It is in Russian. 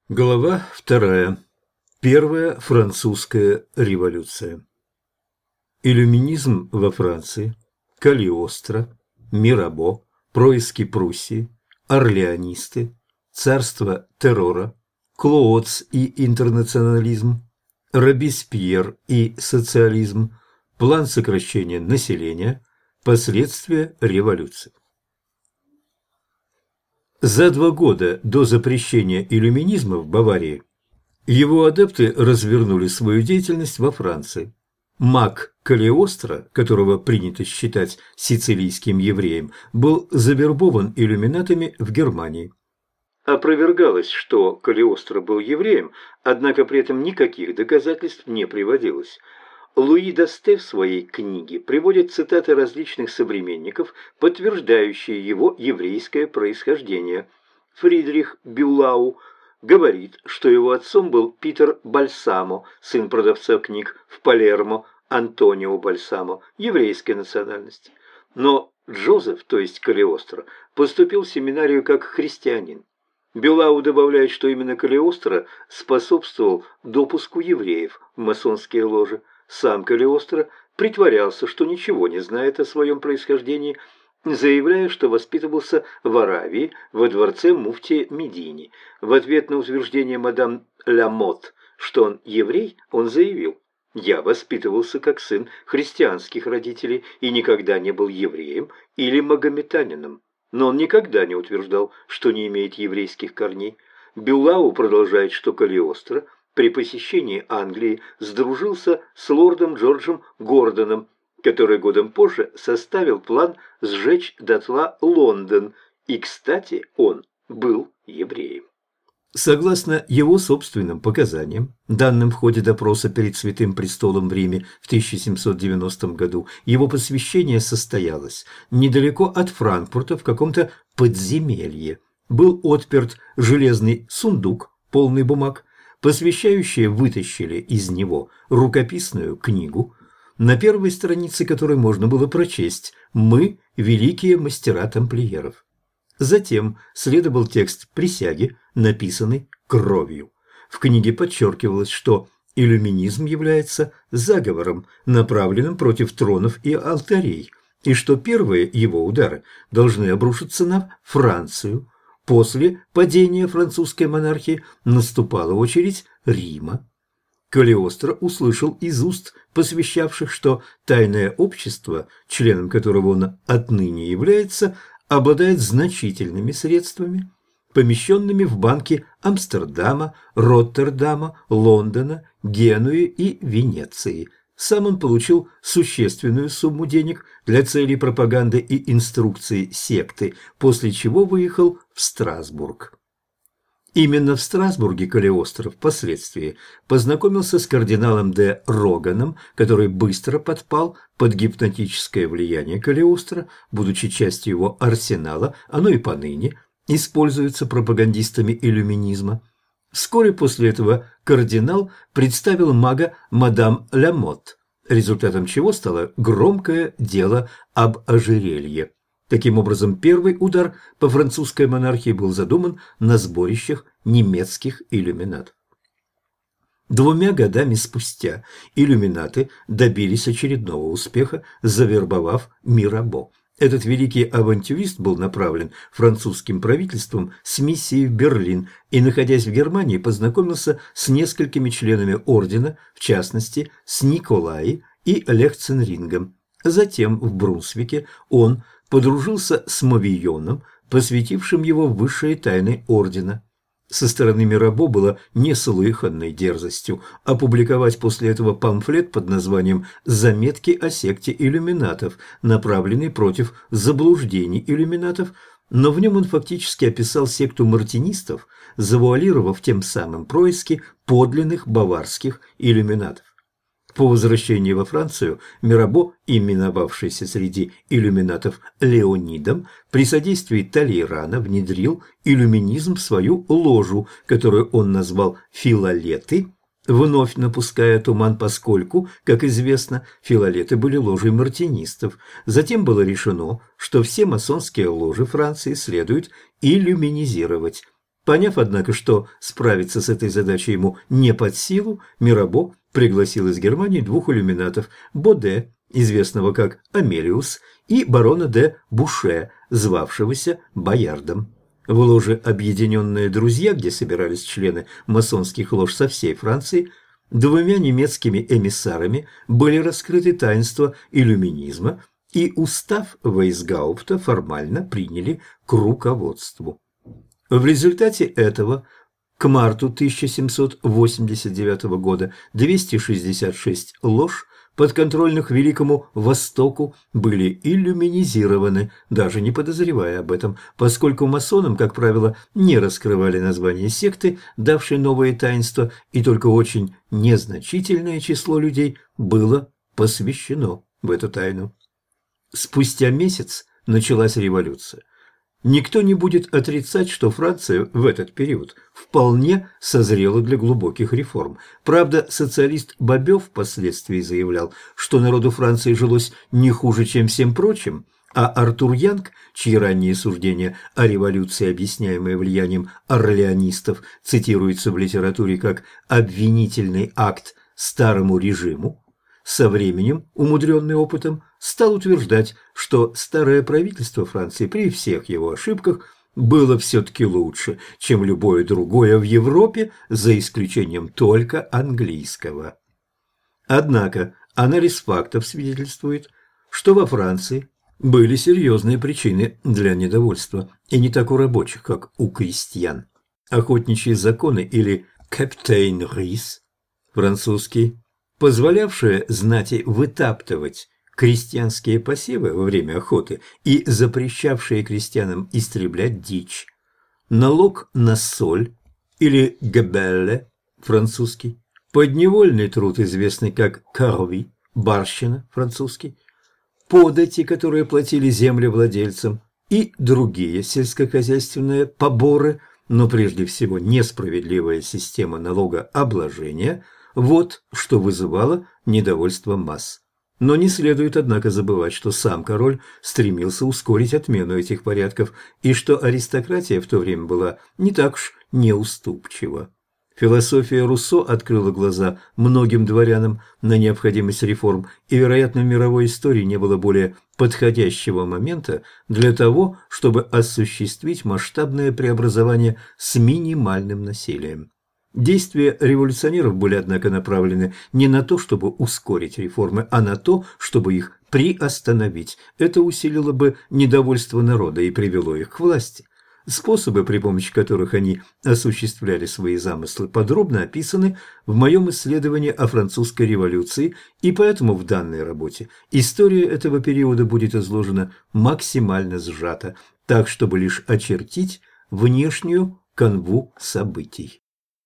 Глава 2. Первая французская революция. Иллюминизм во Франции, Калиостро, Мирабо, происки Пруссии, орлеонисты, царство террора, Клоотс и интернационализм, Робеспьер и социализм, план сокращения населения, последствия революции. За 2 года до запрещения иллюминизма в Баварии его адепты развернули свою деятельность во Франции. Маг Калиостро, которого принято считать сицилийским евреем, был завербован иллюминатами в Германии. Опровергалось, что Калиостро был евреем, однако при этом никаких доказательств не приводилось. Луи Дасте в своей книге приводит цитаты различных современников, подтверждающие его еврейское происхождение. Фридрих Бюлау говорит, что его отцом был Питер Бальсамо, сын продавца книг в Палермо, Антонио Бальсамо, еврейской национальности. Но Джозеф, то есть Калиостро, поступил в семинарию как христианин. Бюлау добавляет, что именно Калиостро способствовал допуску евреев в масонские ложи. Сам Калиостро притворялся, что ничего не знает о своем происхождении, заявляя, что воспитывался в Аравии во дворце муфтия Медини. В ответ на утверждение мадам Ламотт, что он еврей, он заявил: «Я воспитывался как сын христианских родителей и никогда не был евреем или магометанином». Но он никогда не утверждал, что не имеет еврейских корней. Бюлау продолжает, что Калиостро при посещении Англии сдружился с лордом Джорджем Гордоном, который годом позже составил план сжечь дотла Лондон, и, кстати, он был евреем. Согласно его собственным показаниям, данным в ходе допроса перед Святым Престолом в Риме в 1790 году, его посвящение состоялось недалеко от Франкфурта в каком-то подземелье. Был отперт железный сундук, полный бумаг. Посвящающие вытащили из него рукописную книгу, на первой странице которой можно было прочесть «Мы – великие мастера тамплиеров». Затем следовал текст присяги, написанный кровью. В книге подчеркивалось, что иллюминизм является заговором, направленным против тронов и алтарей, и что первые его удары должны обрушиться на Францию. После падения французской монархии наступала очередь Рима. Калиостро услышал из уст посвящавших, что тайное общество, членом которого он отныне является, обладает значительными средствами, помещенными в банки Амстердама, Роттердама, Лондона, Генуи и Венеции. Сам он получил существенную сумму денег для целей пропаганды и инструкции секты, после чего выехал в Страсбург. Именно в Страсбурге Калиостро впоследствии познакомился с кардиналом де Роганом, который быстро подпал под гипнотическое влияние Калиостро, будучи частью его арсенала, оно и поныне используется пропагандистами иллюминизма. Вскоре после этого кардинал представил мага мадам Ламотт, результатом чего стало громкое дело об ожерелье. Таким образом, первый удар по французской монархии был задуман на сборищах немецких иллюминатов. 2 годами спустя иллюминаты добились очередного успеха, завербовав Мирабо. Этот великий авантюрист был направлен французским правительством с миссией в Берлин и, находясь в Германии, познакомился с несколькими членами ордена, в частности, с Николаи и Лехценрингом. Затем в Брунсвике он подружился с Мавийоном, посвятившим его в высшие тайны ордена. Со стороны Мирабо было неслыханной дерзостью опубликовать после этого памфлет под названием «Заметки о секте иллюминатов», направленный против заблуждений иллюминатов, но в нем он фактически описал секту мартинистов, завуалировав тем самым происки подлинных баварских иллюминатов. По возвращении во Францию Мирабо, именовавшийся среди иллюминатов Леонидом, при содействии Талейрана внедрил иллюминизм в свою ложу, которую он назвал «Филолеты», вновь напуская туман, поскольку, как известно, филолеты были ложей мартинистов. Затем было решено, что все масонские ложи Франции следует иллюминизировать. Поняв, однако, что справиться с этой задачей ему не под силу, Мирабо пригласил из Германии двух иллюминатов – Боде, известного как Амелиус, и барона де Буше, звавшегося Боярдом. В ложе «Объединенные друзья», где собирались члены масонских лож со всей Франции, двумя немецкими эмиссарами были раскрыты таинства иллюминизма, и устав Вейсгаупта формально приняли к руководству. В результате этого к марту 1789 года 266 лож, подконтрольных Великому Востоку, были иллюминизированы, даже не подозревая об этом, поскольку масонам, как правило, не раскрывали название секты, давшей новые таинства, и только очень незначительное число людей было посвящено в эту тайну. Спустя месяц началась революция. Никто не будет отрицать, что Франция в этот период вполне созрела для глубоких реформ. Правда, социалист Бобёв впоследствии заявлял, что народу Франции жилось не хуже, чем всем прочим, а Артур Янг, чьи ранние суждения о революции, объясняемые влиянием орлеонистов, цитируются в литературе как «обвинительный акт старому режиму», со временем, умудренный опытом, стал утверждать, что старое правительство Франции при всех его ошибках было все-таки лучше, чем любое другое в Европе, за исключением только английского. Однако анализ фактов свидетельствует, что во Франции были серьезные причины для недовольства, и не так у рабочих, как у крестьян. Охотничьи законы или «каптейн-рис» французский, позволявшие знати вытаптывать крестьянские посевы во время охоты и запрещавшие крестьянам истреблять дичь. Налог на соль или габелле французский, подневольный труд, известный как карви, барщина французский, подати, которые платили землевладельцам, и другие сельскохозяйственные поборы, но прежде всего несправедливая система налогообложения – вот что вызывало недовольство масс. Но не следует, однако, забывать, что сам король стремился ускорить отмену этих порядков, и что аристократия в то время была не так уж неуступчива. Философия Руссо открыла глаза многим дворянам на необходимость реформ, и, вероятно, в мировой истории не было более подходящего момента для того, чтобы осуществить масштабное преобразование с минимальным насилием. Действия революционеров были, однако, направлены не на то, чтобы ускорить реформы, а на то, чтобы их приостановить. Это усилило бы недовольство народа и привело их к власти. Способы, при помощи которых они осуществляли свои замыслы, подробно описаны в моем исследовании о французской революции, и поэтому в данной работе история этого периода будет изложена максимально сжато, так, чтобы лишь очертить внешнюю канву событий.